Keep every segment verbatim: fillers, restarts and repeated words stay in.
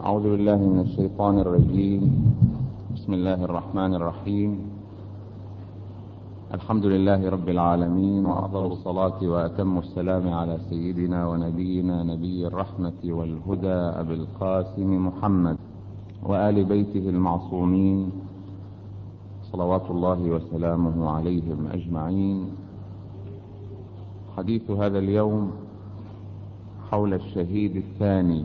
أعوذ بالله من الشيطان الرجيم. بسم الله الرحمن الرحيم. الحمد لله رب العالمين، وأفضل الصلاة وأتم السلام على سيدنا ونبينا نبي الرحمة والهدى أبي القاسم محمد وآل بيته المعصومين صلوات الله وسلامه عليهم أجمعين. حديث هذا اليوم حول الشهيد الثاني.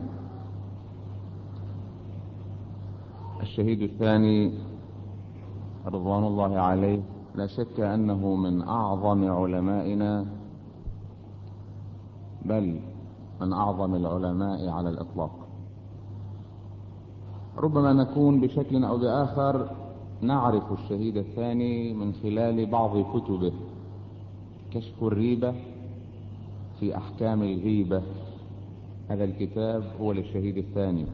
الشهيد الثاني رضوان الله عليه لا شك أنه من أعظم علمائنا، بل من أعظم العلماء على الإطلاق. ربما نكون بشكل أو بآخر نعرف الشهيد الثاني من خلال بعض كتبه، كشف الريبة في أحكام الغيبة، هذا الكتاب هو للشهيد الثاني.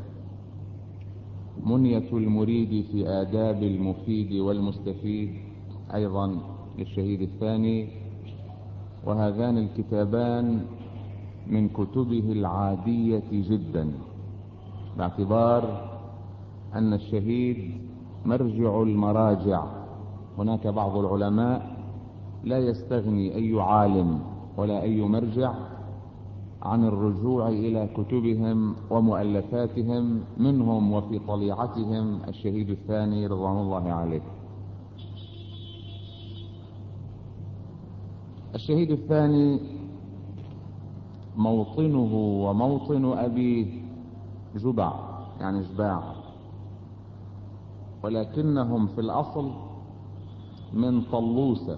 منية المريد في آداب المفيد والمستفيد أيضا للشهيد الثاني. وهذان الكتابان من كتبه العادية جدا، باعتبار أن الشهيد مرجع المراجع. هناك بعض العلماء لا يستغني أي عالم ولا أي مرجع عن الرجوع إلى كتبهم ومؤلفاتهم، منهم وفي طليعتهم الشهيد الثاني رضوان الله عليه. الشهيد الثاني موطنه وموطن أبيه جبع، يعني جباع، ولكنهم في الأصل من طلوسة.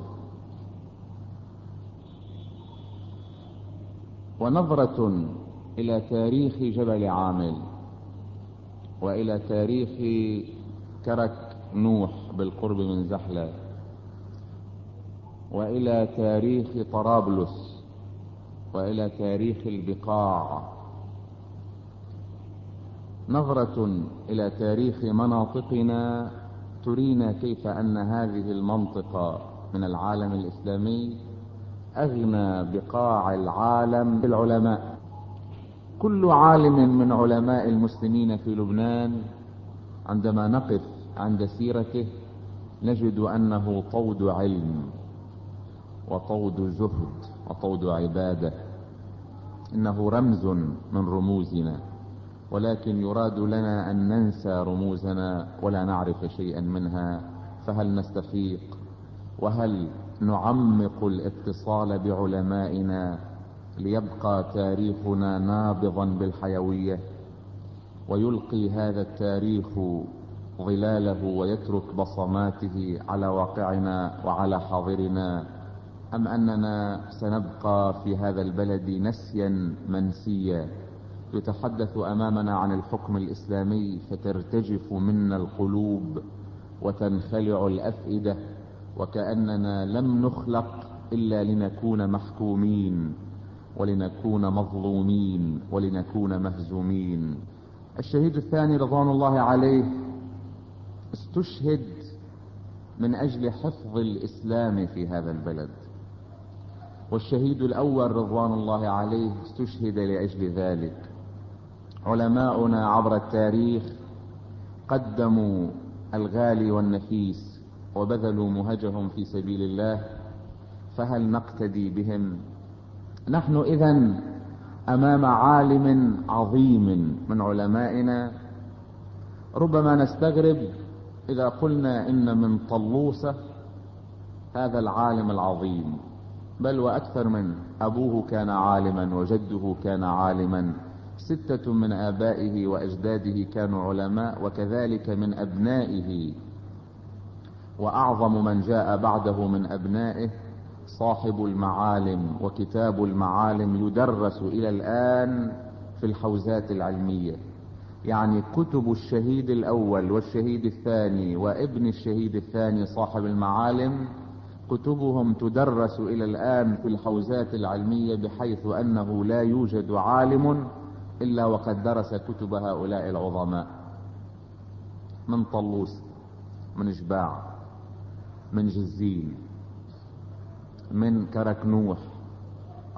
ونظرة إلى تاريخ جبل عامل، وإلى تاريخ كرك نوح بالقرب من زحلة، وإلى تاريخ طرابلس، وإلى تاريخ البقاع، نظرة إلى تاريخ مناطقنا ترينا كيف أن هذه المنطقة من العالم الإسلامي أغنى بقاع العالم بالعلماء. كل عالم من علماء المسلمين في لبنان عندما نقف عند سيرته نجد أنه طود علم وطود زهد وطود عبادة، إنه رمز من رموزنا، ولكن يراد لنا أن ننسى رموزنا ولا نعرف شيئا منها. فهل نستفيق وهل نعمق الاتصال بعلمائنا ليبقى تاريخنا نابضا بالحيوية، ويلقي هذا التاريخ ظلاله ويترك بصماته على واقعنا وعلى حاضرنا، أم أننا سنبقى في هذا البلد نسيا منسيا يتحدث أمامنا عن الحكم الإسلامي فترتجف منا القلوب وتنخلع الأفئدة، وكأننا لم نخلق إلا لنكون محكومين ولنكون مظلومين ولنكون مهزومين. الشهيد الثاني رضوان الله عليه استشهد من أجل حفظ الإسلام في هذا البلد، والشهيد الأول رضوان الله عليه استشهد لأجل ذلك. علماؤنا عبر التاريخ قدموا الغالي والنفيس وبذلوا مهجهم في سبيل الله، فهل نقتدي بهم؟ نحن إذن أمام عالم عظيم من علمائنا. ربما نستغرب إذا قلنا إن من طلوسة هذا العالم العظيم، بل وأكثر منه. أبوه كان عالما وجده كان عالما، ستة من آبائه وأجداده كانوا علماء، وكذلك من أبنائه. وأعظم من جاء بعده من أبنائه صاحب المعالم، وكتاب المعالم يدرس إلى الآن في الحوزات العلمية. يعني كتب الشهيد الأول والشهيد الثاني وابن الشهيد الثاني صاحب المعالم كتبهم تدرس إلى الآن في الحوزات العلمية، بحيث أنه لا يوجد عالم إلا وقد درس كتب هؤلاء العظماء. من طلوس، من جباع، من جزين، من كرك نوح،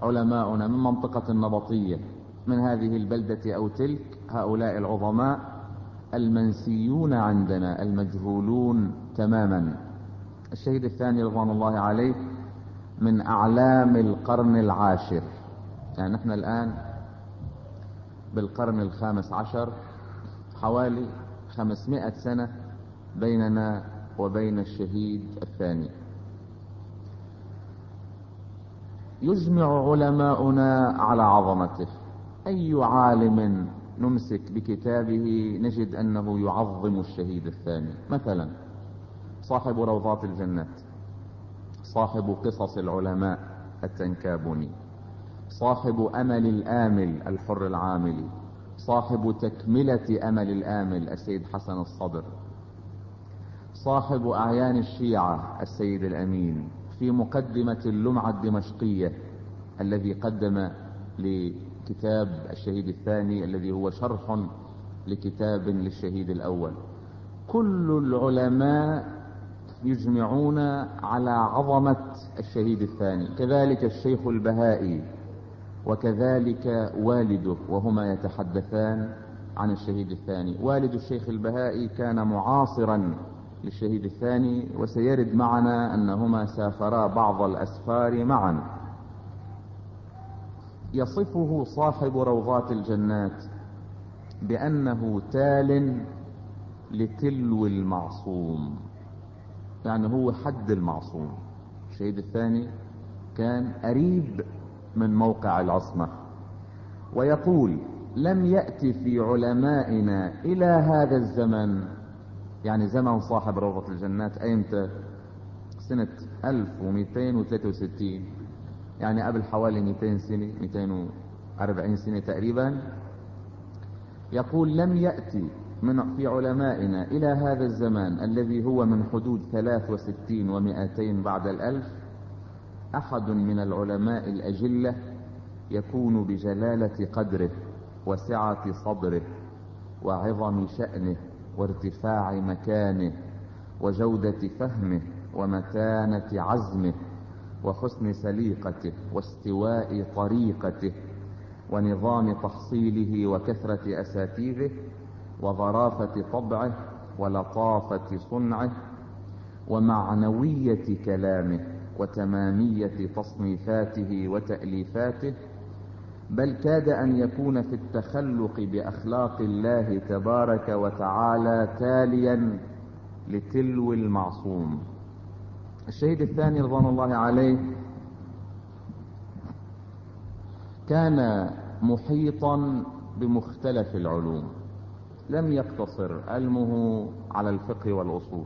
علماؤنا من منطقة النبطية، من هذه البلدة أو تلك، هؤلاء العظماء المنسيون عندنا المجهولون تماما. الشهيد الثاني رضوان الله عليه من أعلام القرن العاشر، يعني نحن الآن بالقرن الخامس عشر، حوالي خمسمائة سنة بيننا وبين الشهيد الثاني. يجمع علماؤنا على عظمته. أي عالم نمسك بكتابه نجد أنه يعظم الشهيد الثاني. مثلا صاحب روضات الجنات، صاحب قصص العلماء التنكابوني، صاحب أمل الآمل الحر العاملي، صاحب تكملة أمل الآمل السيد حسن الصدر، صاحب أعيان الشيعة السيد الأمين، في مقدمة اللمعة الدمشقية الذي قدم لكتاب الشهيد الثاني الذي هو شرح لكتاب للشهيد الأول. كل العلماء يجمعون على عظمة الشهيد الثاني، كذلك الشيخ البهائي وكذلك والده، وهما يتحدثان عن الشهيد الثاني. والد الشيخ البهائي كان معاصرا للشهيد الثاني، وسيرد معنا أنهما سافرا بعض الأسفار معا. يصفه صاحب روضات الجنات بأنه تال لتلو المعصوم، يعني هو حد المعصوم. الشهيد الثاني كان قريب من موقع العصمة. ويقول لم يأتي في علمائنا إلى هذا الزمن، يعني زمن صاحب روضة الجنات أيمتى؟ سنة ألف ومئتين وثلاثة وستين، يعني قبل حوالي مئتين سنة، مئتين وأربعين سنة تقريبا. يقول لم يأتي من في علمائنا إلى هذا الزمان الذي هو من حدود ثلاث وستين ومئتين بعد الألف أحد من العلماء الأجلة يكون بجلالة قدره وسعة صدره وعظم شأنه وارتفاع مكانه وجودة فهمه ومتانة عزمه وحسن سليقته واستواء طريقته ونظام تحصيله وكثرة أساتيذه وظرافة طبعه ولطافة صنعه ومعنوية كلامه وتمامية تصنيفاته وتأليفاته، بل كاد أن يكون في التخلق بأخلاق الله تبارك وتعالى تاليا لتلو المعصوم. الشهيد الثاني رضوان الله عليه كان محيطا بمختلف العلوم، لم يقتصر علمه على الفقه والأصول،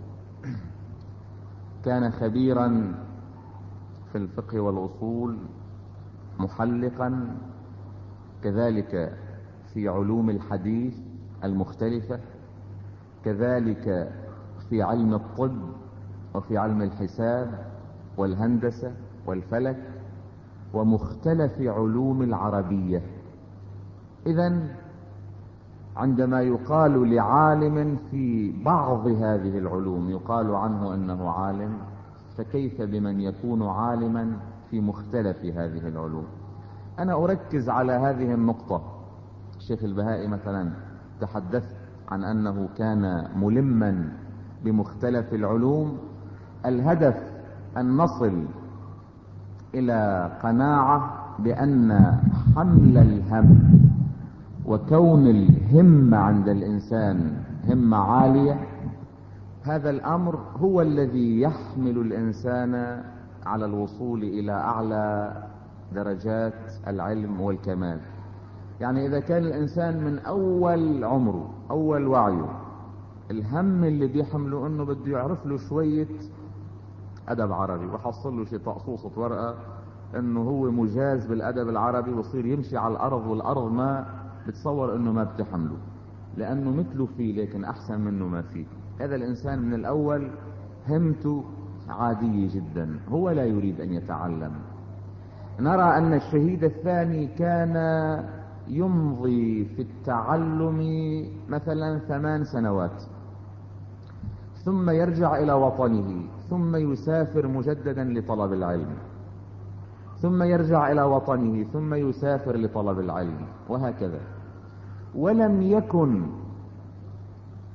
كان خبيرا في الفقه والأصول، محلقا كذلك في علوم الحديث المختلفة، كذلك في علم الطب وفي علم الحساب والهندسة والفلك ومختلف علوم العربية. إذن عندما يقال لعالم في بعض هذه العلوم يقال عنه أنه عالم، فكيف بمن يكون عالما في مختلف هذه العلوم؟ أنا أركز على هذه النقطة. الشيخ البهائي مثلا تحدثت عن أنه كان ملما بمختلف العلوم. الهدف أن نصل إلى قناعة بأن حمل الهم وكون الهمة عند الإنسان همة عالية، هذا الأمر هو الذي يحمل الإنسان على الوصول إلى أعلى درجات العلم والكمال. يعني إذا كان الإنسان من أول عمره أول وعيه الهم اللي بيحمله أنه بده يعرف له شوية أدب عربي وحصل له شيء تقصوصة ورقة أنه هو مجاز بالأدب العربي ويصير يمشي على الأرض، والأرض ما بتصور أنه ما بتحمله لأنه مثله فيه لكن أحسن منه ما فيه. هذا الإنسان من الأول همته عادية جدا، هو لا يريد أن يتعلم. نرى أن الشهيد الثاني كان يمضي في التعلم مثلا ثمان سنوات ثم يرجع إلى وطنه ثم يسافر مجددا لطلب العلم ثم يرجع إلى وطنه ثم يسافر لطلب العلم وهكذا. ولم يكن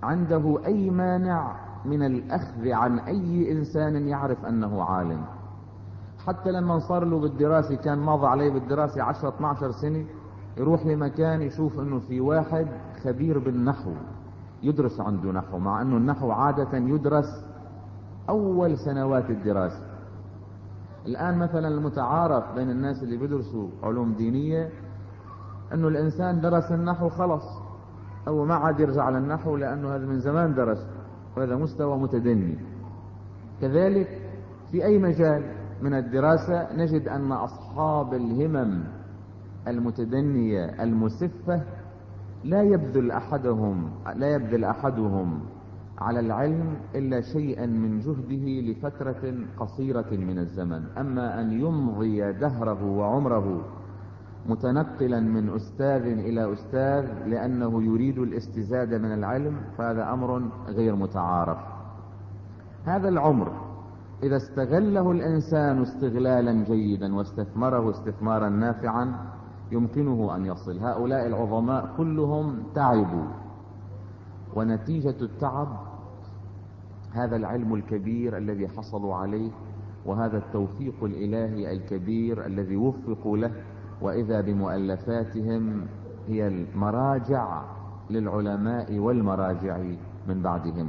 عنده أي مانع من الأخذ عن أي إنسان يعرف أنه عالم. حتى لما صار له بالدراسة، كان ماضى عليه بالدراسة عشرة اثني عشر سنة، يروح لمكان يشوف أنه في واحد خبير بالنحو يدرس عنده نحو، مع أنه النحو عادة يدرس أول سنوات الدراسة. الآن مثلا المتعارف بين الناس اللي بيدرسوا علوم دينية أنه الإنسان درس النحو خلص، أو ما عاد يرجع للنحو لأنه هذا من زمان درس، وهذا مستوى متدني. كذلك في أي مجال من الدراسة نجد أن أصحاب الهمم المتدنية المسفة لا يبذل أحدهم لا يبذل أحدهم على العلم إلا شيئا من جهده لفترة قصيرة من الزمن. أما أن يمضي دهره وعمره متنقلا من أستاذ إلى أستاذ لأنه يريد الاستزادة من العلم، فهذا أمر غير متعارف. هذا العمر إذا استغله الإنسان استغلالا جيدا واستثمره استثمارا نافعا يمكنه أن يصل. هؤلاء العظماء كلهم تعبوا، ونتيجة التعب هذا العلم الكبير الذي حصلوا عليه، وهذا التوفيق الإلهي الكبير الذي وفقوا له، وإذا بمؤلفاتهم هي المراجع للعلماء والمراجع من بعدهم.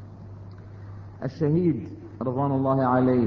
الشهيد رضوان الله عليه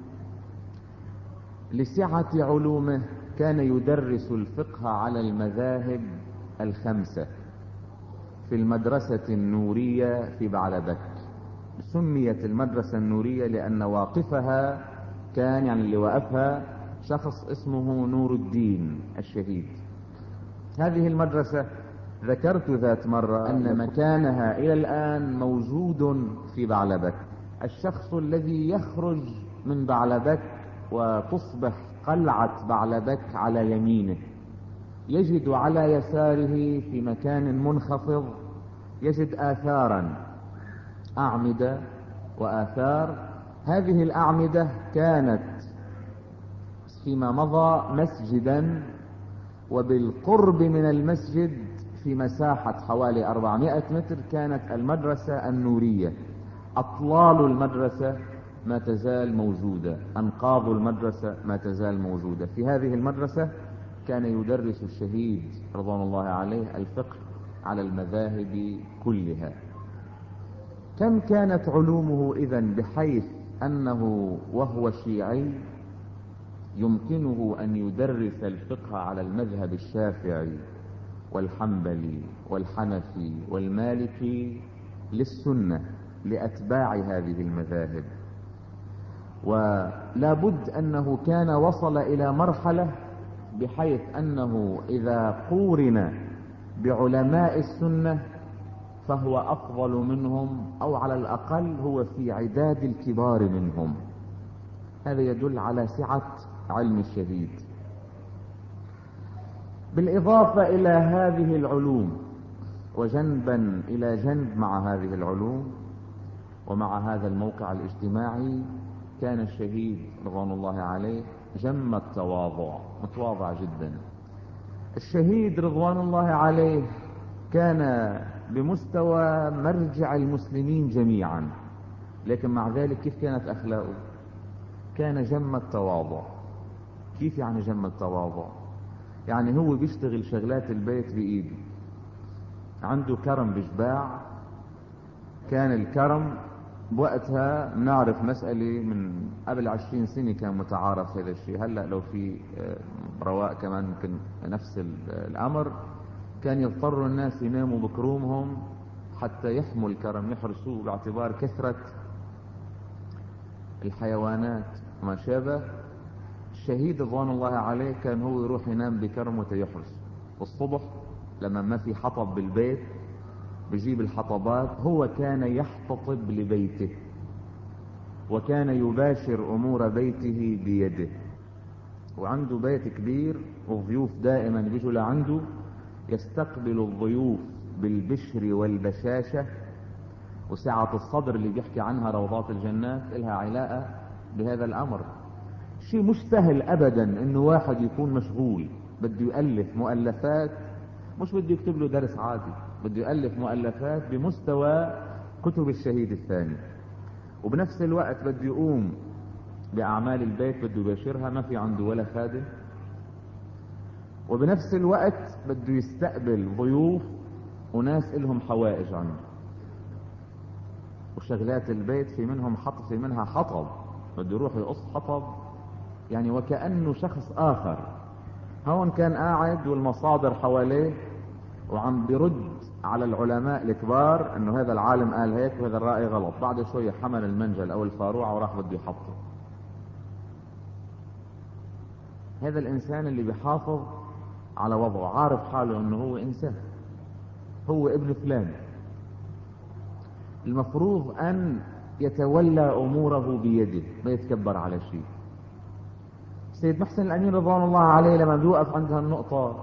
لسعة علومه كان يدرس الفقه على المذاهب الخمسة في المدرسة النورية في بعلبك. سميت المدرسة النورية لأن واقفها كان يعني اللي وقفها شخص اسمه نور الدين الشهيد. هذه المدرسة ذكرت ذات مرة أن مكانها إلى الآن موجود في بعلبك. الشخص الذي يخرج من بعلبك وتصبح قلعة بعلبك على يمينه يجد على يساره في مكان منخفض يجد آثارا، أعمدة وآثار. هذه الأعمدة كانت فيما مضى مسجدا، وبالقرب من المسجد في مساحة حوالي أربعمائة متر كانت المدرسة النورية. أطلال المدرسة ما تزال موجودة، أنقاض المدرسة ما تزال موجودة. في هذه المدرسة كان يدرس الشهيد رضوان الله عليه الفقه على المذاهب كلها. كم كانت علومه إذن بحيث أنه وهو شيعي يمكنه أن يدرس الفقه على المذهب الشافعي والحنبلي والحنفي والمالكي للسنة لأتباع هذه المذاهب. ولا بد أنه كان وصل إلى مرحلة بحيث أنه إذا قورن بعلماء السنة فهو أفضل منهم، أو على الأقل هو في عداد الكبار منهم. هذا يدل على سعة علم الشهيد. بالإضافة إلى هذه العلوم، وجنبا إلى جنب مع هذه العلوم ومع هذا الموقع الاجتماعي، كان الشهيد رضوان الله عليه جم التواضع، متواضع جدا. الشهيد رضوان الله عليه كان بمستوى مرجع المسلمين جميعا، لكن مع ذلك كيف كانت أخلاقه؟ كان جم التواضع. كيف يعني جم التواضع؟ يعني هو بيشتغل شغلات البيت بإيده، عنده كرم بجباع. كان الكرم بوقتها نعرف مسألة من قبل عشرين سنة كان متعارف هذا الشيء. هلأ لو في رواء كمان يمكن نفس الأمر، كان يضطروا الناس يناموا بكرومهم حتى يحموا الكرم، يحرسوه باعتبار كثرة الحيوانات وما شابه. الشهيد رضوان الله عليه كان هو يروح ينام بكرم وتيحرس، والصبح لما ما في حطب بالبيت بجيب الحطبات. هو كان يحتطب لبيته، وكان يباشر أمور بيته بيده، وعنده بيت كبير والضيوف دائما بيجوا لعنده، يستقبل الضيوف بالبشر والبشاشة وسعة الصدر اللي بيحكي عنها روضات الجنات لها علاقة بهذا الأمر. شيء مش سهل أبدا إنه واحد يكون مشغول بده يؤلف مؤلفات مش بده يكتب له درس عادي، بده يؤلف مؤلفات بمستوى كتب الشهيد الثاني، وبنفس الوقت بده يقوم بأعمال البيت، بده يباشرها، ما في عنده ولا خادم، وبنفس الوقت بده يستقبل ضيوف وناس إلهم حوائج عنه، وشغلات البيت في منهم حطب، في منها حطب، بده يروح يقص حطب، يعني وكأنه شخص آخر. هون كان قاعد والمصادر حواليه وعم بيرد على العلماء الكبار انه هذا العالم قال هيك وهذا الرأي غلط، بعد شوية حمل المنجل او الفاروع وراح بده يحطه. هذا الانسان اللي بيحافظ على وضعه، عارف حاله انه هو انسان، هو ابن فلان، المفروض ان يتولى اموره بيده، ما يتكبر على شيء. سيد محسن الامين رضوان الله عليه لما بيوقف عند هالنقطة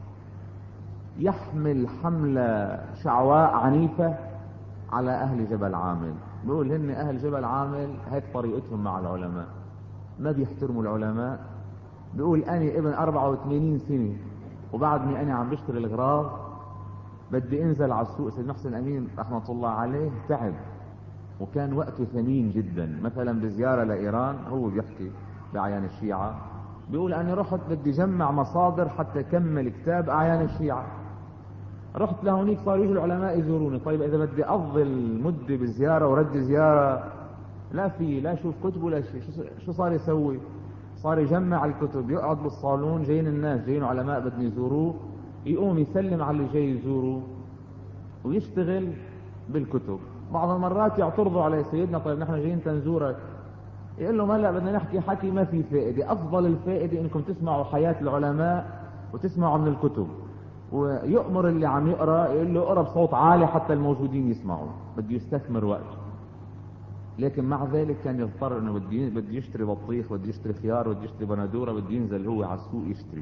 يحمل حملة شعواء عنيفة على اهل جبل عامل، بيقول هن اهل جبل عامل هيك طريقتهم مع العلماء، ما بيحترموا العلماء. بيقول اني ابن اربعة وثمانين سنة وبعدني انا عم بشتري الغراض، بدي انزل على السوق. سيد محسن الامين رحمة الله عليه تعب وكان وقته ثمين جدا، مثلا بزيارة لايران هو بيحكي باعيان الشيعة، بيقول اني رحت بدي جمع مصادر حتى كمل كتاب اعيان الشيعة، رحت لهونيك صار يجوا العلماء يزوروني، طيب اذا بدي اقضي المدة بالزيارة ورد زيارة لا في لا شوف كتب ولا شيء، شو صار يسوي؟ صار يجمع الكتب، يقعد بالصالون، جايين الناس جايين علماء بدهم يزوروه، يقوم يسلم على اللي جاي يزوروه ويشتغل بالكتب. بعض المرات يعترضوا عليه، سيدنا طيب نحن جايين تنزورك، يقول لهم هلا بدنا نحكي حكي ما في فائدة، افضل الفائدة انكم تسمعوا حياة العلماء وتسمعوا من الكتب. ويؤمر اللي عم يقرأ يقول له اقرأ بصوت عالي حتى الموجودين يسمعوا، بده يستثمر وقته. لكن مع ذلك كان يضطر انه بده بده يشتري بطيخ، بده يشتري خيار، بده يشتري بندوره، بده ينزل هو على السوق يشتري.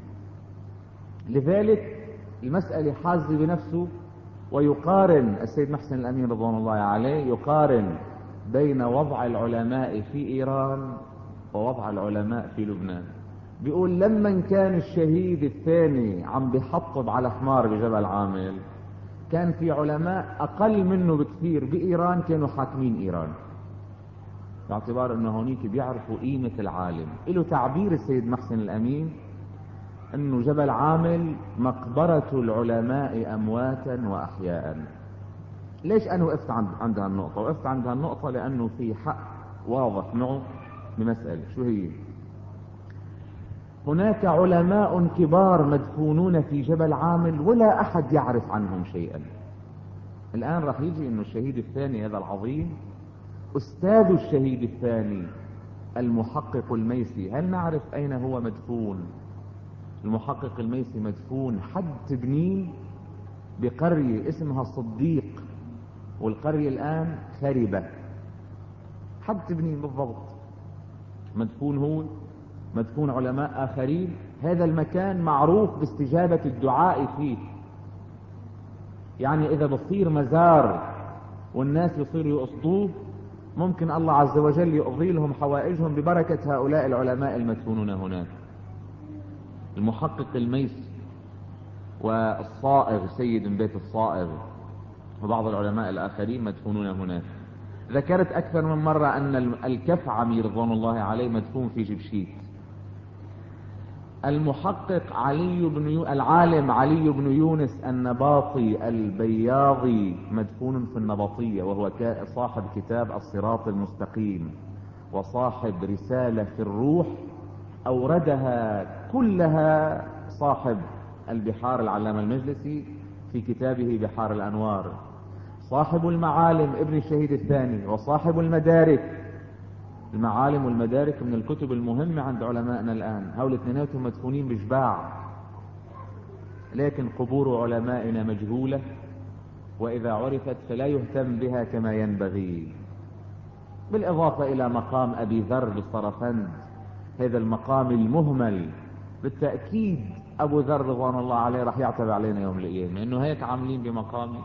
لذلك المسألة حازة بنفسه، ويقارن السيد محسن الامين رضوان الله عليه يقارن بين وضع العلماء في ايران ووضع العلماء في لبنان. بيقول لما كان الشهيد الثاني عم بيحطب على حمار بجبل عامل، كان في علماء اقل منه بكثير بايران كانوا حاكمين ايران، باعتبار انه هونيك بيعرفوا قيمة العالم. له تعبير السيد محسن الامين انه جبل عامل مقبرة العلماء امواتا واحياء. ليش انا وقفت عند عند هالنقطة؟ وقفت عند هالنقطة لانه في حق واضح معه بمسألة، شو هي؟ هناك علماء كبار مدفونون في جبل عامل ولا احد يعرف عنهم شيئا. الان راح يجي انه الشهيد الثاني هذا العظيم أستاذ الشهيد الثاني المحقق الميسي، هل نعرف أين هو مدفون؟ المحقق الميسي مدفون حد تبنين بقرية اسمها صديق، والقرية الآن خربة، حد تبنين بالضبط مدفون هو، مدفون علماء آخرين. هذا المكان معروف باستجابة الدعاء فيه، يعني إذا بصير مزار والناس يصيروا يقصدوه ممكن الله عز وجل يقضي لهم حوائجهم ببركة هؤلاء العلماء المدفونون هناك. المحقق الميسي والصائغ سيد من بيت الصائغ وبعض العلماء الآخرين مدفونون هناك. ذكرت أكثر من مرة أن الكفعمي رضوان الله عليه مدفون في جبشيت. المحقق علي بن يو... العالم علي بن يونس النباطي البياضي مدفون في النبطية، وهو صاحب كتاب الصراط المستقيم وصاحب رسالة في الروح أوردها كلها صاحب البحار العلامة المجلسي في كتابه بحار الأنوار. صاحب المعالم ابن الشهيد الثاني وصاحب المدارك. المعالم والمدارك من الكتب المهمة عند علمائنا الآن، هؤلاء الاثنيناتهم مدفونين بجباع، لكن قبور علمائنا مجهولة، وإذا عرفت فلا يهتم بها كما ينبغي. بالإضافة إلى مقام أبي ذر بالصرفند، هذا المقام المهمل بالتأكيد أبو ذر رضوان الله عليه راح يعتب علينا يوم القيامة إنه هيك عاملين بمقامي.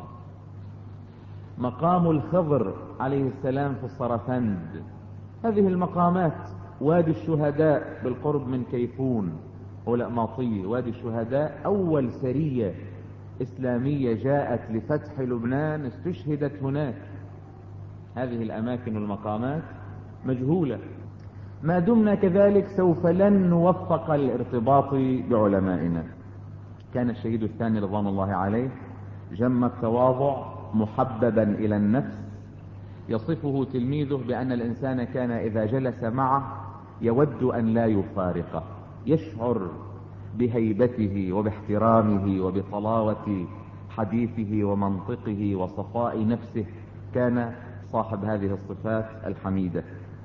مقام الخضر عليه السلام في الصرفند، هذه المقامات. وادي الشهداء بالقرب من كيفون ولأماطية، وادي الشهداء أول سرية إسلامية جاءت لفتح لبنان استشهدت هناك. هذه الأماكن والمقامات مجهولة. ما دمنا كذلك سوف لن نوفق الارتباط بعلمائنا. كان الشهيد الثاني رضوان الله عليه جم التواضع محببا إلى النفس، يصفه تلميذه بأن الإنسان كان إذا جلس معه يود أن لا يفارقه، يشعر بهيبته وباحترامه وبطلاوة حديثه ومنطقه وصفاء نفسه. كان صاحب هذه الصفات الحميدة.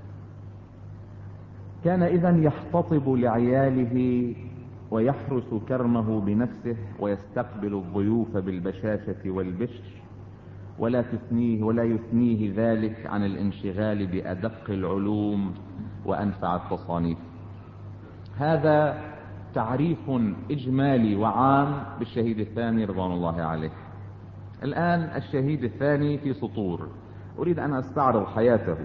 كان إذن يحتطب لعياله ويحرس كرمه بنفسه ويستقبل الضيوف بالبشاشة والبشر، ولا تثنيه ولا يثنيه ذلك عن الانشغال بأدق العلوم وأنفع التصانيف. هذا تعريف إجمالي وعام بالشهيد الثاني رضوان الله عليه. الآن الشهيد الثاني في سطور، أريد أن أستعرض حياته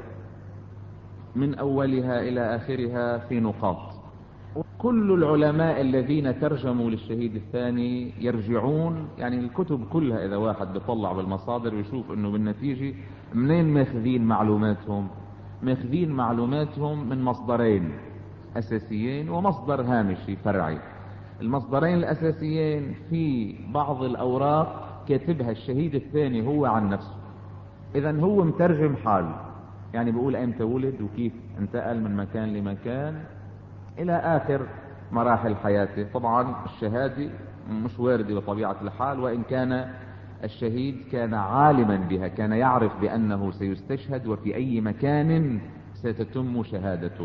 من أولها إلى آخرها في نقاط. كل العلماء الذين ترجموا للشهيد الثاني يرجعون، يعني الكتب كلها إذا واحد بيطلع بالمصادر ويشوف أنه بالنتيجة منين ماخذين معلوماتهم. ماخذين معلوماتهم من مصدرين أساسيين ومصدر هامشي فرعي. المصدرين الأساسيين في بعض الأوراق كاتبها الشهيد الثاني هو عن نفسه، إذن هو مترجم حاله، يعني بيقول أمتى ولد وكيف انتقل من مكان لمكان إلى آخر مراحل حياته. طبعا الشهادة مش واردة بطبيعة الحال، وإن كان الشهيد كان عالما بها، كان يعرف بأنه سيستشهد وفي أي مكان ستتم شهادته.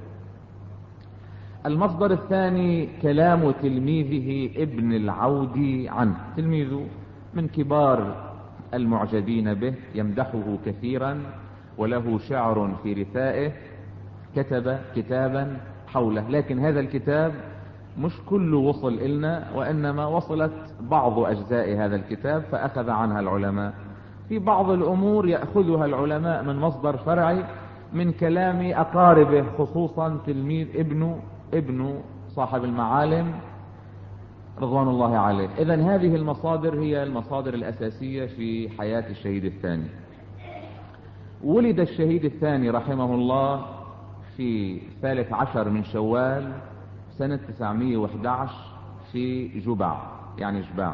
المصدر الثاني كلام تلميذه ابن العودي عنه. تلميذه من كبار المعجبين به، يمدحه كثيرا وله شعر في رثائه، كتب كتابا حوله، لكن هذا الكتاب مش كله وصل إلنا، وإنما وصلت بعض أجزاء هذا الكتاب فأخذ عنها العلماء. في بعض الأمور يأخذها العلماء من مصدر فرعي من كلام أقاربه، خصوصا تلميذ ابنه ابن صاحب المعالم رضوان الله عليه. إذن هذه المصادر هي المصادر الأساسية في حياة الشهيد الثاني. ولد الشهيد الثاني رحمه الله في ثالث عشر من شوال سنة تسعمائة وأحد عشر في جبع، يعني جباع.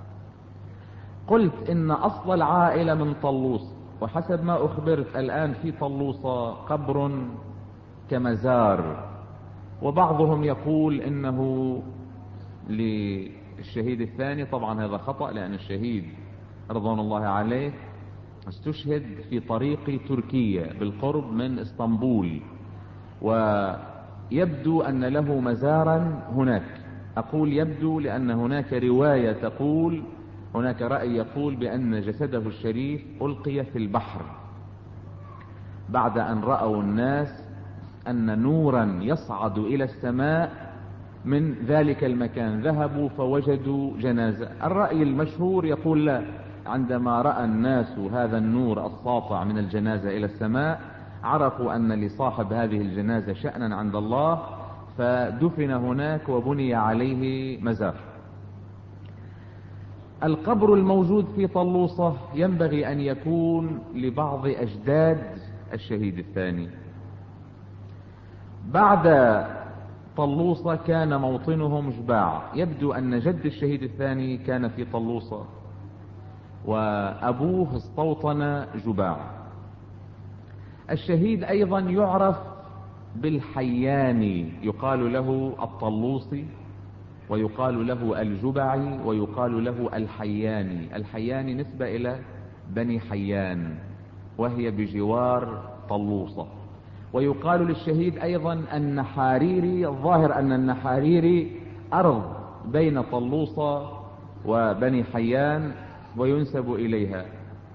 قلت إن أصل العائلة من طلوس، وحسب ما أخبرت الآن في طلوسة قبر كمزار، وبعضهم يقول إنه للشهيد الثاني. طبعا هذا خطأ، لأن الشهيد رضوان الله عليه استشهد في طريق تركيا بالقرب من اسطنبول، ويبدو أن له مزارا هناك. أقول يبدو لأن هناك رواية تقول، هناك رأي يقول بأن جسده الشريف ألقي في البحر بعد أن رأوا الناس أن نورا يصعد إلى السماء من ذلك المكان، ذهبوا فوجدوا جنازة. الرأي المشهور يقول لا، عندما رأى الناس هذا النور الساطع من الجنازة إلى السماء عرفوا أن لصاحب هذه الجنازة شأنا عند الله، فدفن هناك وبني عليه مزار. القبر الموجود في طلوسة ينبغي أن يكون لبعض أجداد الشهيد الثاني. بعد طلوسة كان موطنهم جباع، يبدو أن جد الشهيد الثاني كان في طلوسة وأبوه استوطن جباع. الشهيد أيضا يعرف بالحياني، يقال له الطلوسي ويقال له الجبعي ويقال له الحياني. الحياني نسبة إلى بني حيان وهي بجوار طلوسة. ويقال للشهيد أيضا النحاريري، الظاهر أن النحاريري أرض بين طلوسة وبني حيان وينسب إليها.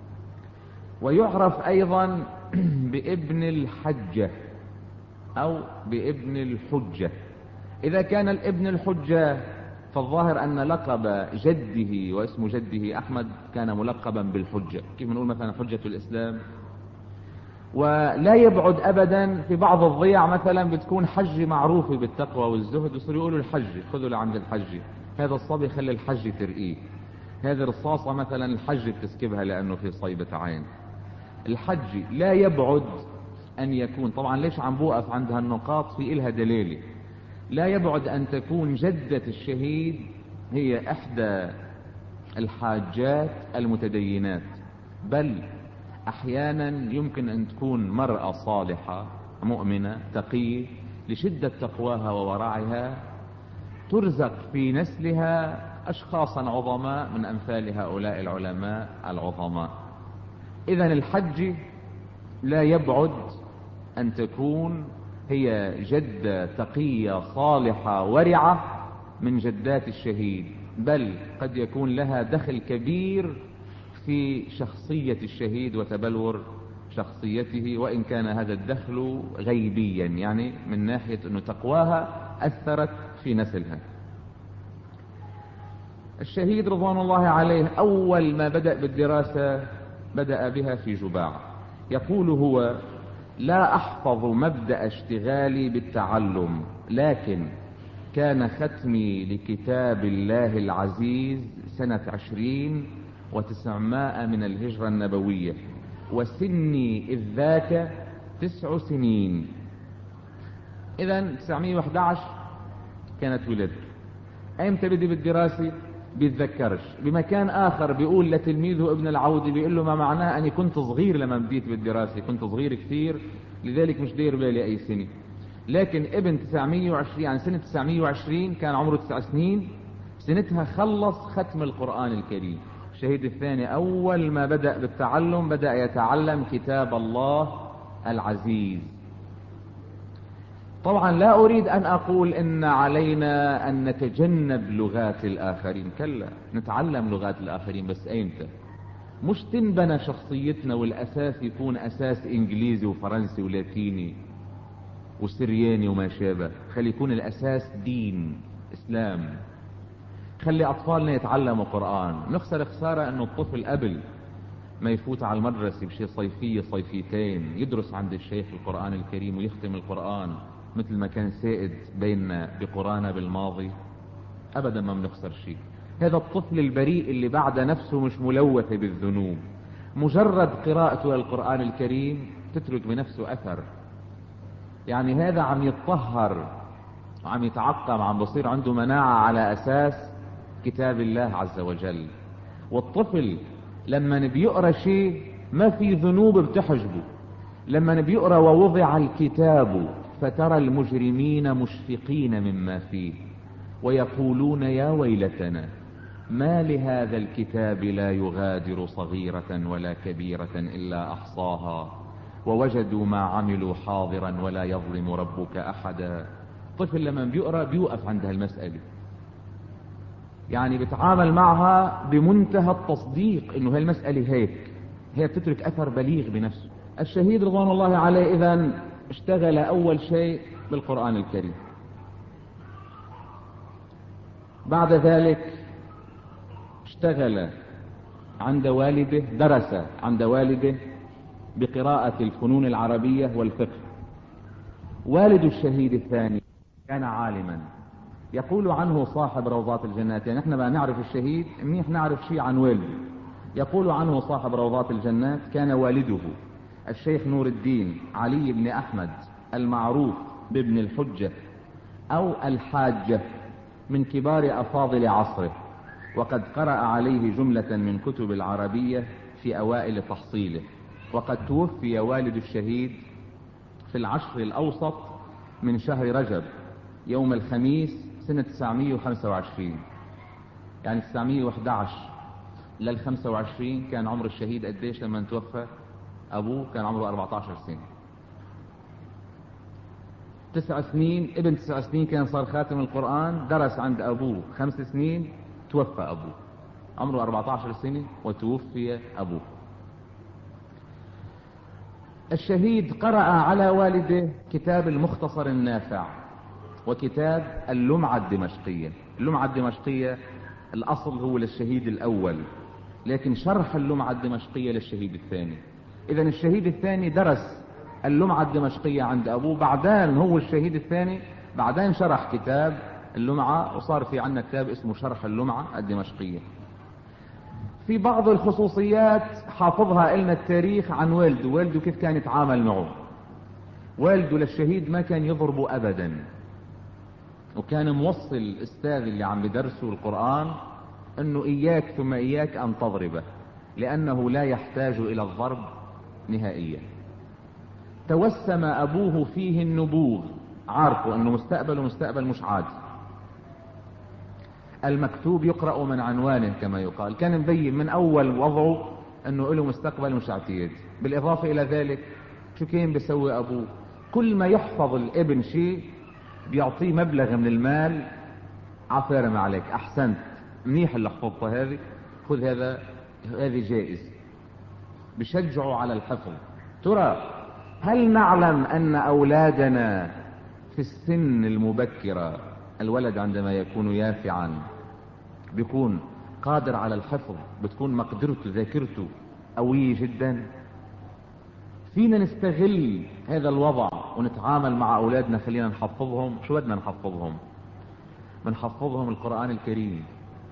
ويعرف أيضا بابن الحجة أو بابن الحجة. إذا كان الابن الحجة فالظاهر أن لقب جده واسم جده أحمد كان ملقبا بالحجة، كيف نقول مثلا حجة الإسلام. ولا يبعد أبدا في بعض الضياع مثلا بتكون حج معروفة بالتقوى والزهد، يصيروا يقولوا الحج، خذوا لعند الحج، هذا الصبي خلي الحج ترقيه. هذه الرصاصة مثلا الحج بتسكبها لأنه في صيبة عين. الحج لا يبعد أن يكون، طبعا ليش عم بوقف عند هالنقاط؟ في إلها دليل. لا يبعد أن تكون جدة الشهيد هي إحدى الحاجات المتدينات، بل أحيانا يمكن أن تكون مرأة صالحة مؤمنة تقية لشدة تقواها وورعها ترزق في نسلها أشخاصا عظماء من أمثال هؤلاء العلماء العظماء. إذن الحج لا يبعد أن تكون هي جدة تقية صالحة ورعة من جدات الشهيد، بل قد يكون لها دخل كبير في شخصية الشهيد وتبلور شخصيته، وإن كان هذا الدخل غيبيا، يعني من ناحية أنه تقواها أثرت في نسلها. الشهيد رضوان الله عليه أول ما بدأ بالدراسة بدأ بها في جباع. يقول هو: لا أحفظ مبدأ اشتغالي بالتعلم، لكن كان ختمي لكتاب الله العزيز سنة عشرين وتسعمائة من الهجرة النبوية، وسني إذ ذاك تسع سنين. إذن تسعمائة وأحد عشر كانت ولد. أيمتى بدي بالدراسة؟ بيتذكرش. بمكان آخر بيقول لتلميذه ابن العودي، بيقول له: ما معناه أني كنت صغير لما بديت بالدراسة، كنت صغير كثير لذلك مش داير بالي أي سنة. لكن ابن تسعمائة وعشرين، يعني سنة تسعمائة وعشرين كان عمره تسع سنين، سنتها خلص ختم القرآن الكريم. الشهيد الثاني أول ما بدأ بالتعلم بدأ يتعلم كتاب الله العزيز. طبعا لا أريد أن أقول إن علينا أن نتجنب لغات الآخرين، كلا، نتعلم لغات الآخرين، بس أيمتى؟ مش تنبنى شخصيتنا والأساس يكون أساس إنجليزي وفرنسي ولاتيني وسرياني وما شابه. خلي يكون الأساس دين إسلام. خلي أطفالنا يتعلموا قرآن. نخسر خسارة أنه الطفل قبل ما يفوت على المدرسة بشي صيفية صيفيتين يدرس عند الشيخ القرآن الكريم ويختم القرآن مثل ما كان سائد بيننا بقرانا بالماضي. أبدا ما بنخسر شيء. هذا الطفل البريء اللي بعد نفسه مش ملوثة بالذنوب، مجرد قراءته للقرآن الكريم تترك بنفسه أثر. يعني هذا عم يتطهر، عم يتعقم، عم بصير عنده مناعة على أساس كتاب الله عز وجل. والطفل لما بيقرأ شيء ما في ذنوب بتحجبه، لما بيقرأ ووضع الكتاب فترى المجرمين مشفقين مما فيه ويقولون يا ويلتنا ما لهذا الكتاب لا يغادر صغيرة ولا كبيرة إلا أحصاها ووجدوا ما عملوا حاضرا ولا يظلم ربك أحدا. طفل لما بيقرأ بيوقف عند هالمسألة، يعني بتعامل معها بمنتهى التصديق انه هالمسألة هيك، هي بتترك اثر بليغ بنفسه. الشهيد رضوان الله عليه اذن اشتغل اول شيء بالقرآن الكريم. بعد ذلك اشتغل عند والده، درس عند والده بقراءة الفنون العربية والفقه. والد الشهيد الثاني كان عالما، يقول عنه صاحب روضات الجنات، يعني احنا بقى نعرف الشهيد منيح نعرف شيء عن والده. يقول عنه صاحب روضات الجنات: كان والده الشيخ نور الدين علي بن احمد المعروف بابن الحجة او الحاجة من كبار افاضل عصره، وقد قرأ عليه جملة من كتب العربية في اوائل تحصيله. وقد توفي والد الشهيد في العشر الاوسط من شهر رجب يوم الخميس سنة تسعمائة وخمسة وعشرين، يعني تسعمائة وأحد عشر لل خمسة وعشرين. كان عمر الشهيد قديش لما توفى ابوه؟ كان عمره أربعة عشر سنة. تسع سنين، ابن تسع سنين كان صار خاتم القرآن، درس عند ابوه خمس سنين، توفى ابوه عمره أربعة عشر سنة وتوفي ابوه. الشهيد قرأ على والده كتاب المختصر النافع وكتاب اللمعة الدمشقية. اللمعة الدمشقية الأصل هو للشهيد الأول، لكن شرح اللمعة الدمشقية للشهيد الثاني. إذن الشهيد الثاني درس اللمعة الدمشقية عند أبوه، بعدين هو الشهيد الثاني بعدين شرح كتاب اللمعة، وصار في عنا كتاب اسمه شرح اللمعة الدمشقية. في بعض الخصوصيات حافظها لنا التاريخ عن والده، والده كيف كان يتعامل معه. والده للشهيد ما كان يضربه ابدا، وكان موصل الاستاذ اللي عم بدرسه القرآن انه اياك ثم اياك ان تضربه، لانه لا يحتاج الى الضرب نهائيا. توسم ابوه فيه النبوغ، عارفه انه مستقبله مستقبل مش عادي، المكتوب يقرأ من عنوانه كما يقال، كان مبين من اول وضعه انه له مستقبل مش اعتيادي. بالاضافة الى ذلك شو كان بيسوي ابوه؟ كل ما يحفظ الابن شيء بيعطيه مبلغ من المال، عفارة ما عليك، احسنت، منيح اللي حفظتها هذه، خذ هذا، هذه جائز، بشجعوا على الحفظ. ترى هل نعلم ان اولادنا في السن المبكرة، الولد عندما يكون يافعا بيكون قادر على الحفظ، بتكون مقدرته ذاكرته قوية جدا؟ فينا نستغل هذا الوضع ونتعامل مع اولادنا، خلينا نحفظهم. شو بدنا نحفظهم؟ بنحفظهم القرآن الكريم،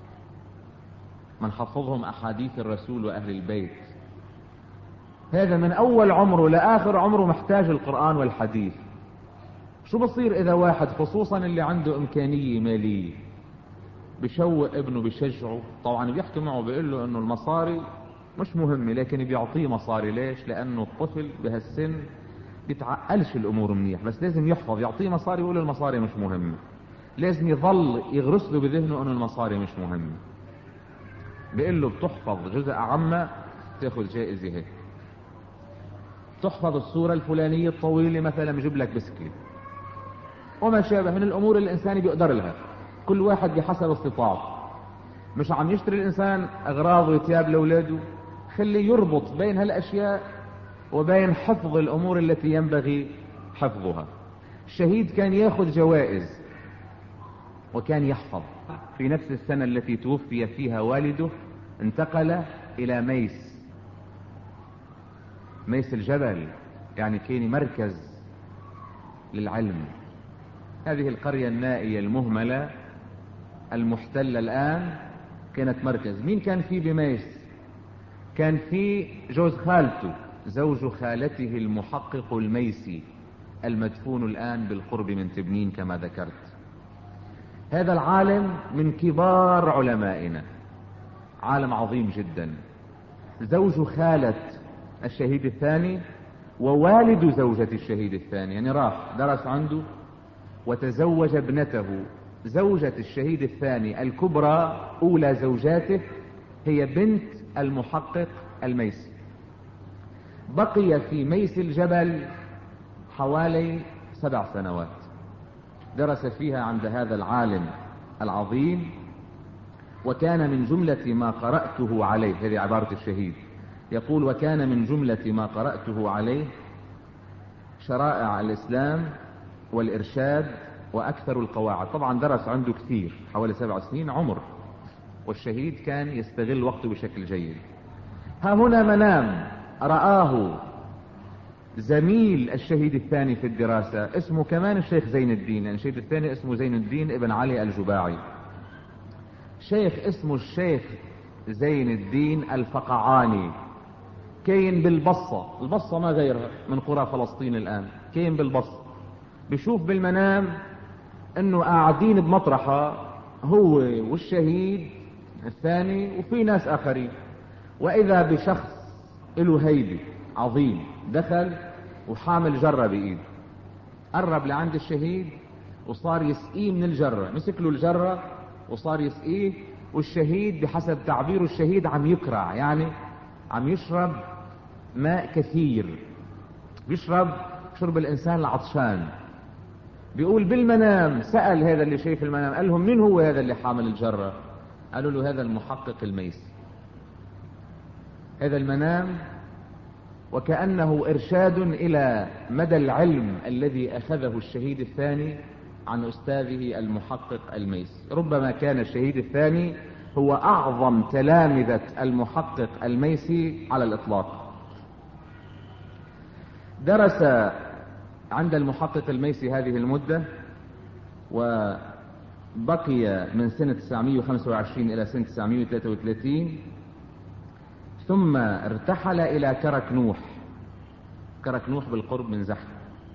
بنحفظهم احاديث الرسول واهل البيت. هذا من اول عمره لاخر عمره محتاج القرآن والحديث. شو بصير اذا واحد خصوصا اللي عنده امكانية مالية بشوق ابنه بشجعه؟ طبعا بيحكي معه بيقول له انه المصاري مش مهمة، لكن بيعطيه مصاري. ليش؟ لانه الطفل بهالسن بيتعقلش الامور منيح، بس لازم يحفظ، يعطيه مصاري ويقول المصاري مش مهمة. لازم يظل يغرس له بذهنه انه المصاري مش مهمة. بيقول له بتحفظ جزء عامة تاخذ جائزة هيك، تحفظ السورة الفلانية الطويلة مثلا بجيب لك بسكليت، وما شابه من الامور اللي الانسان بيقدر لها، كل واحد بحسب استطاعته. مش عم يشتري الانسان اغراض وثياب لاولاده، خليه يربط بين هالاشياء وبين حفظ الامور التي ينبغي حفظها. الشهيد كان ياخذ جوائز وكان يحفظ. في نفس السنة التي توفي فيها والده انتقل الى ميس، ميس الجبل، يعني كان مركز للعلم. هذه القرية النائية المهملة المحتلة الآن كانت مركز. مين كان فيه بميس؟ كان فيه جوز خالته، زوج خالته المحقق الميسي المدفون الآن بالقرب من تبنين كما ذكرت. هذا العالم من كبار علمائنا، عالم عظيم جدا، زوج خالة الشهيد الثاني ووالد زوجة الشهيد الثاني، يعني راح درس عنده وتزوج ابنته. زوجة الشهيد الثاني الكبرى أولى زوجاته هي بنت المحقق الميسي. بقي في ميس الجبل حوالي سبع سنوات، درس فيها عند هذا العالم العظيم. وكان من جملة ما قرأته عليه، هذه عبارة الشهيد، يقول: وكان من جملة ما قرأته عليه شرائع الإسلام والإرشاد وأكثر القواعد. طبعا درس عنده كثير، حوالي سبع سنين عمر، والشهيد كان يستغل وقته بشكل جيد. ها هنا منام رآه زميل الشهيد الثاني في الدراسة، اسمه كمان الشيخ زين الدين، يعني الشهيد الثاني اسمه زين الدين ابن علي الجباعي. شيخ اسمه الشيخ زين الدين الفقعاني، كاين بالبصة، البصة ما غيرها من قرى فلسطين الآن، كاين بالبصة. بشوف بالمنام انه قاعدين بمطرحة هو والشهيد الثاني وفي ناس اخرين، واذا بشخص له هيبة عظيم دخل وحامل جرة بايده، قرب لعند الشهيد وصار يسقيه من الجرة، مسك له الجرة وصار يسقيه، والشهيد بحسب تعبير الشهيد عم يكرع، يعني عم يشرب ماء كثير، بيشرب شرب الانسان العطشان. بيقول بالمنام سأل هذا اللي شايف المنام، قال لهم: مين هو هذا اللي حامل الجرة؟ قالوا له: هذا المحقق الميسي. هذا المنام وكأنه إرشاد إلى مدى العلم الذي أخذه الشهيد الثاني عن أستاذه المحقق الميسي. ربما كان الشهيد الثاني هو أعظم تلامذة المحقق الميسي على الإطلاق. درس عند المحقق الميسي هذه المدة، وبقي من سنة تسعمائة وخمسة وعشرين إلى سنة تسعمائة وثلاثة وثلاثين ثم ارتحل إلى كركنوح. كركنوح بالقرب من زحل،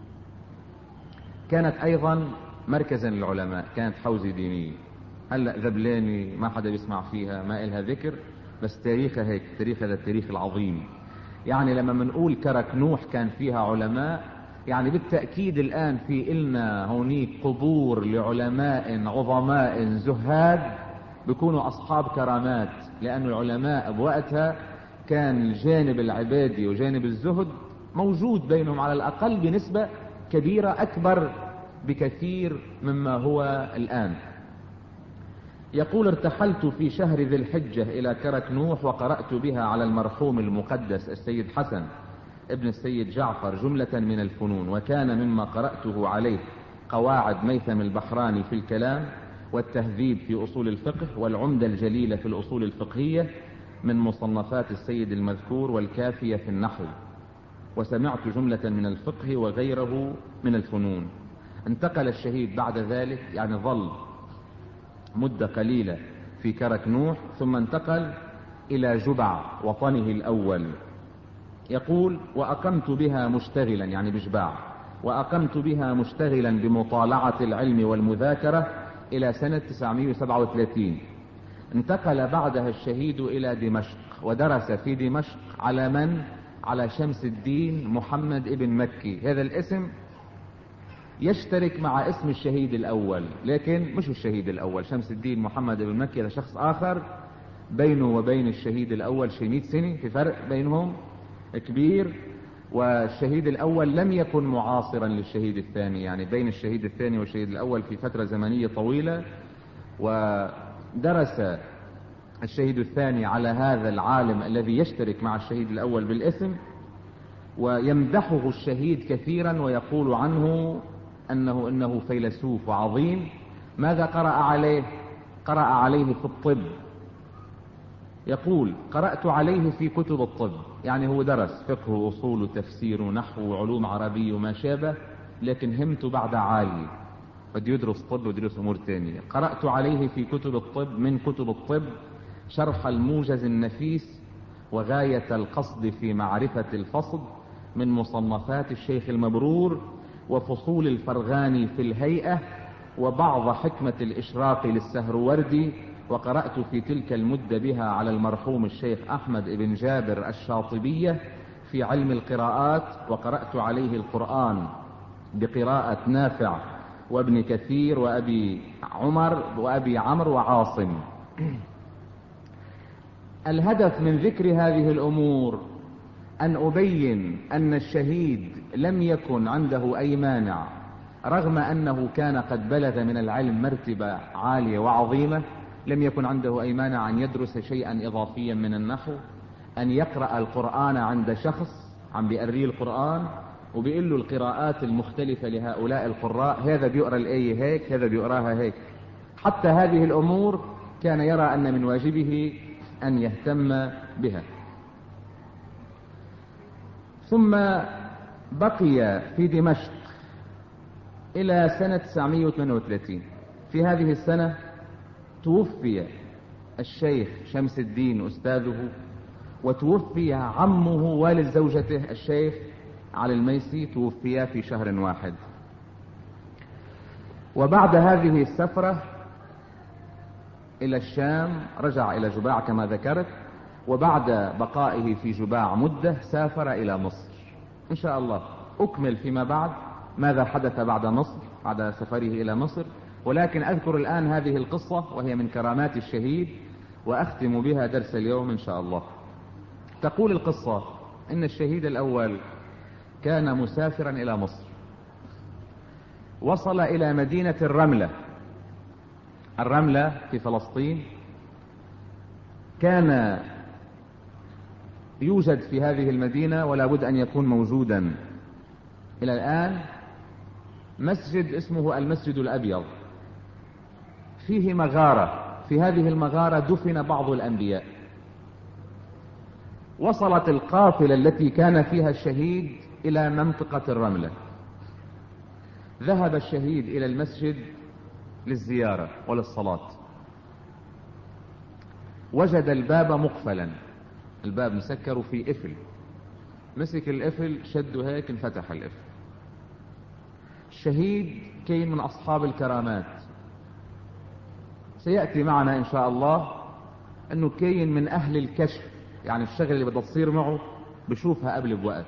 كانت أيضا مركزا للعلماء، كانت حوزة دينية. هلأ ذبلاني ما حدا بيسمع فيها، ما إلها ذكر، بس تاريخها هيك، تاريخ هذا التاريخ العظيم. يعني لما منقول كركنوح كان فيها علماء، يعني بالتأكيد الآن في إلنا هونيك قبور لعلماء عظماء زهاد بيكونوا أصحاب كرامات، لأن العلماء بوقتها كان الجانب العبادي وجانب الزهد موجود بينهم على الأقل بنسبة كبيرة، أكبر بكثير مما هو الآن. يقول: ارتحلت في شهر ذي الحجة إلى كركنوح وقرأت بها على المرحوم المقدس السيد حسن ابن السيد جعفر جملة من الفنون، وكان مما قرأته عليه قواعد ميثم البحراني في الكلام، والتهذيب في أصول الفقه، والعمدة الجليلة في الأصول الفقهية من مصنفات السيد المذكور، والكافية في النحو، وسمعت جملة من الفقه وغيره من الفنون. انتقل الشهيد بعد ذلك، يعني ظل مدة قليلة في كركنوح، ثم انتقل إلى جبع وطنه الأول. يقول: وأقمت بها مشتغلا، يعني بجباع، وأقمت بها مشتغلا بمطالعة العلم والمذاكرة إلى سنة تسعمائة وسبعة وثلاثين. انتقل بعدها الشهيد إلى دمشق، ودرس في دمشق على من؟ على شمس الدين محمد ابن مكي. هذا الاسم يشترك مع اسم الشهيد الأول، لكن مش الشهيد الأول. شمس الدين محمد ابن مكي هذا شخص آخر، بينه وبين الشهيد الأول شي مئة سنة، في فرق بينهم كبير. والشهيد الأول لم يكن معاصرا للشهيد الثاني، يعني بين الشهيد الثاني والشهيد الأول في فترة زمنية طويلة. ودرس الشهيد الثاني على هذا العالم الذي يشترك مع الشهيد الأول بالاسم، ويمدحه الشهيد كثيرا ويقول عنه أنه إنه فيلسوف وعظيم. ماذا قرأ عليه؟ قرأ عليه في الطب. يقول: قرأت عليه في كتب الطب، يعني هو درس فقه وأصول وتفسير ونحو وعلوم عربية وما شابه، لكن همته بعد عالي، بده يدرس طب ويدرس أمور تانية. قرأت عليه في كتب الطب، من كتب الطب شرح الموجز النفيس وغاية القصد في معرفة الفصد من مصنفات الشيخ المبرور، وفصول الفرغاني في الهيئة، وبعض حكمة الإشراق للسهروردي. وقرأت في تلك المدة بها على المرحوم الشيخ أحمد بن جابر الشاطبية في علم القراءات، وقرأت عليه القرآن بقراءة نافع وابن كثير وأبي عمر وأبي عمرو وعاصم. الهدف من ذكر هذه الأمور أن أبين أن الشهيد لم يكن عنده أي مانع، رغم أنه كان قد بلغ من العلم مرتبة عالية وعظيمة، لم يكن عنده أي مانع أن يدرس شيئا إضافيا من النحو، أن يقرأ القرآن عند شخص عم بيقريه القرآن وبيقول له القراءات المختلفة لهؤلاء القراء، هذا بيقرأ الآية هيك، هذا بيقراها هيك. حتى هذه الأمور كان يرى أن من واجبه أن يهتم بها. ثم بقي في دمشق إلى سنة تسعمائة وثمانية وثلاثين. في هذه السنة توفي الشيخ شمس الدين أستاذه، وتوفي عمه والد زوجته الشيخ علي الميسي، توفيا في شهر واحد. وبعد هذه السفرة إلى الشام رجع إلى جباع كما ذكرت، وبعد بقائه في جباع مدة سافر إلى مصر. إن شاء الله أكمل فيما بعد ماذا حدث بعد مصر، بعد سفره إلى مصر، ولكن أذكر الآن هذه القصة وهي من كرامات الشهيد، وأختم بها درس اليوم إن شاء الله. تقول القصة إن الشهيد الأول كان مسافرا إلى مصر، وصل إلى مدينة الرملة. الرملة في فلسطين. كان يوجد في هذه المدينة ولا بد أن يكون موجودا إلى الآن مسجد اسمه المسجد الأبيض، فيه مغارة، في هذه المغارة دفن بعض الأنبياء. وصلت القافلة التي كان فيها الشهيد إلى منطقة الرملة. ذهب الشهيد إلى المسجد للزيارة وللصلاة، وجد الباب مقفلا، الباب مسكر وفي قفل، مسك القفل شده هيك انفتح القفل. الشهيد كين من أصحاب الكرامات، سيأتي معنا إن شاء الله أنه كين من أهل الكشف، يعني الشغل اللي بدها تصير معه بشوفها قبل بوقت.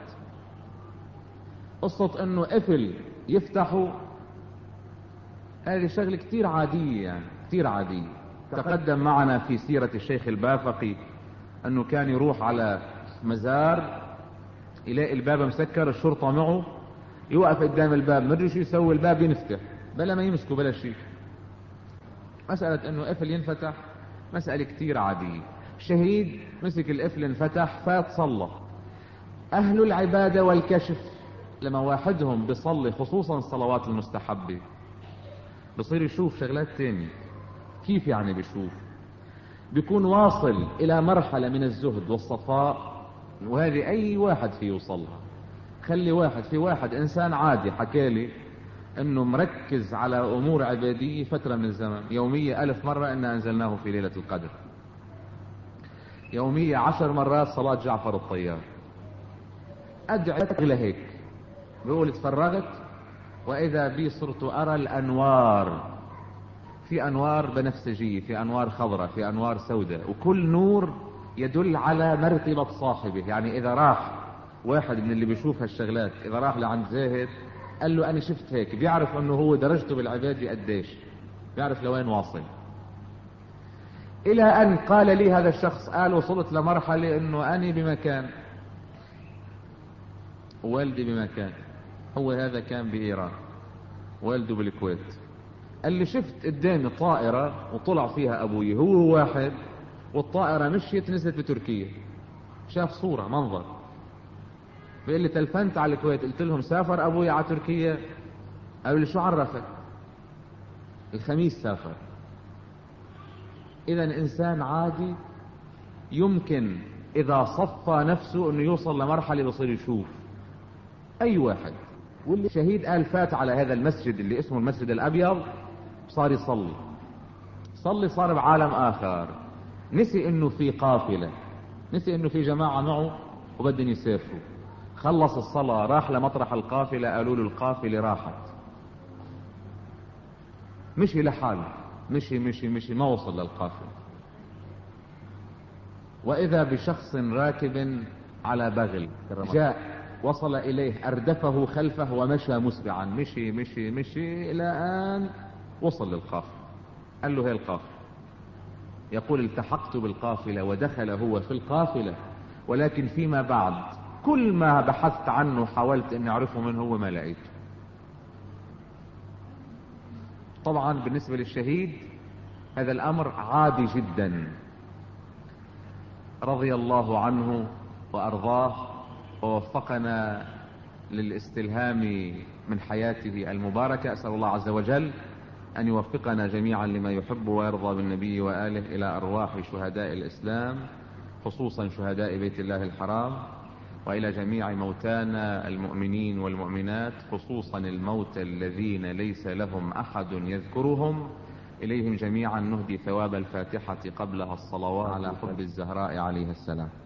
قصة أنه قفل يفتحه هذه شغلة كتير عادية، يعني كتير عادية. تقدم معنا في سيرة الشيخ البافقي أنه كان يروح على مزار يلاقي الباب مسكر، الشرطة معه، يوقف قدام الباب مدري شو يسوي، الباب ينفتح بلا ما يمسكه بلا شيء. مسألة انه قفل ينفتح مسألة كتير عادية. الشهيد مسك القفل انفتح فات صلى. اهل العبادة والكشف لما واحدهم بيصلي خصوصا الصلوات المستحبة بصير يشوف شغلات تانية. كيف يعني بيشوف؟ بيكون واصل الى مرحلة من الزهد والصفاء، وهذه اي واحد فيه يوصلها. خلي واحد في واحد انسان عادي حكالي انه مركز على امور عبادية فترة من الزمن، يومية الف مرة انا انزلناه في ليلة القدر، يومية عشر مرات صلاة جعفر الطيار، ادعي لهيك. بيقول اتفرغت واذا بي صرت ارى الانوار، في انوار بنفسجية، في انوار خضراء، في انوار سوداء، وكل نور يدل على مرتبة صاحبه. يعني اذا راح واحد من اللي بيشوف هالشغلات، اذا راح لعند زاهد قال له انا شفت هيك، بيعرف انه هو درجته بالعبادة قديش، بيعرف لوين واصل. الى ان قال لي هذا الشخص، قال وصلت لمرحلة انه انا بمكان والدي بمكان، هو هذا كان بايران والده بالكويت، قال لي شفت قدامي طائرة وطلع فيها ابوي هو واحد، والطائرة مشيت نزلت بتركيا. شاف صورة منظر، بيقول لي تلفنت على الكويت قلت لهم سافر ابوي على تركيا، قالوا لي شو عرفك؟ الخميس سافر. اذا انسان عادي يمكن اذا صفى نفسه انه يوصل لمرحلة بصير يشوف اي واحد. واللي شهيد قال فات على هذا المسجد اللي اسمه المسجد الابيض، صار يصلي صلي صار بعالم اخر، نسي انه في قافلة، نسي انه في جماعة معه وبدهم يسافروا. خلص الصلاة راح لمطرح القافلة، قالوا له القافلة راحت، مشي لحاله، مشي مشي مشي ما وصل للقافلة. واذا بشخص راكب على بغل جاء وصل اليه اردفه خلفه ومشى مسرعا، مشي مشي مشي الى ان وصل للقافلة. قال له هي القافلة. يقول التحقت بالقافلة ودخل هو في القافلة، ولكن فيما بعد كل ما بحثت عنه حاولت اني اعرفه من هو ما لقيته. طبعا بالنسبة للشهيد هذا الامر عادي جدا، رضي الله عنه وارضاه ووفقنا للاستلهام من حياته المباركة. اسأل الله عز وجل ان يوفقنا جميعا لما يحب ويرضى بالنبي وآله الى ارواح شهداء الاسلام، خصوصا شهداء بيت الله الحرام، والى جميع موتانا المؤمنين والمؤمنات، خصوصا الموتى الذين ليس لهم احد يذكرهم. اليهم جميعا نهدي ثواب الفاتحة قبلها الصلوات على حب الزهراء عليه السلام.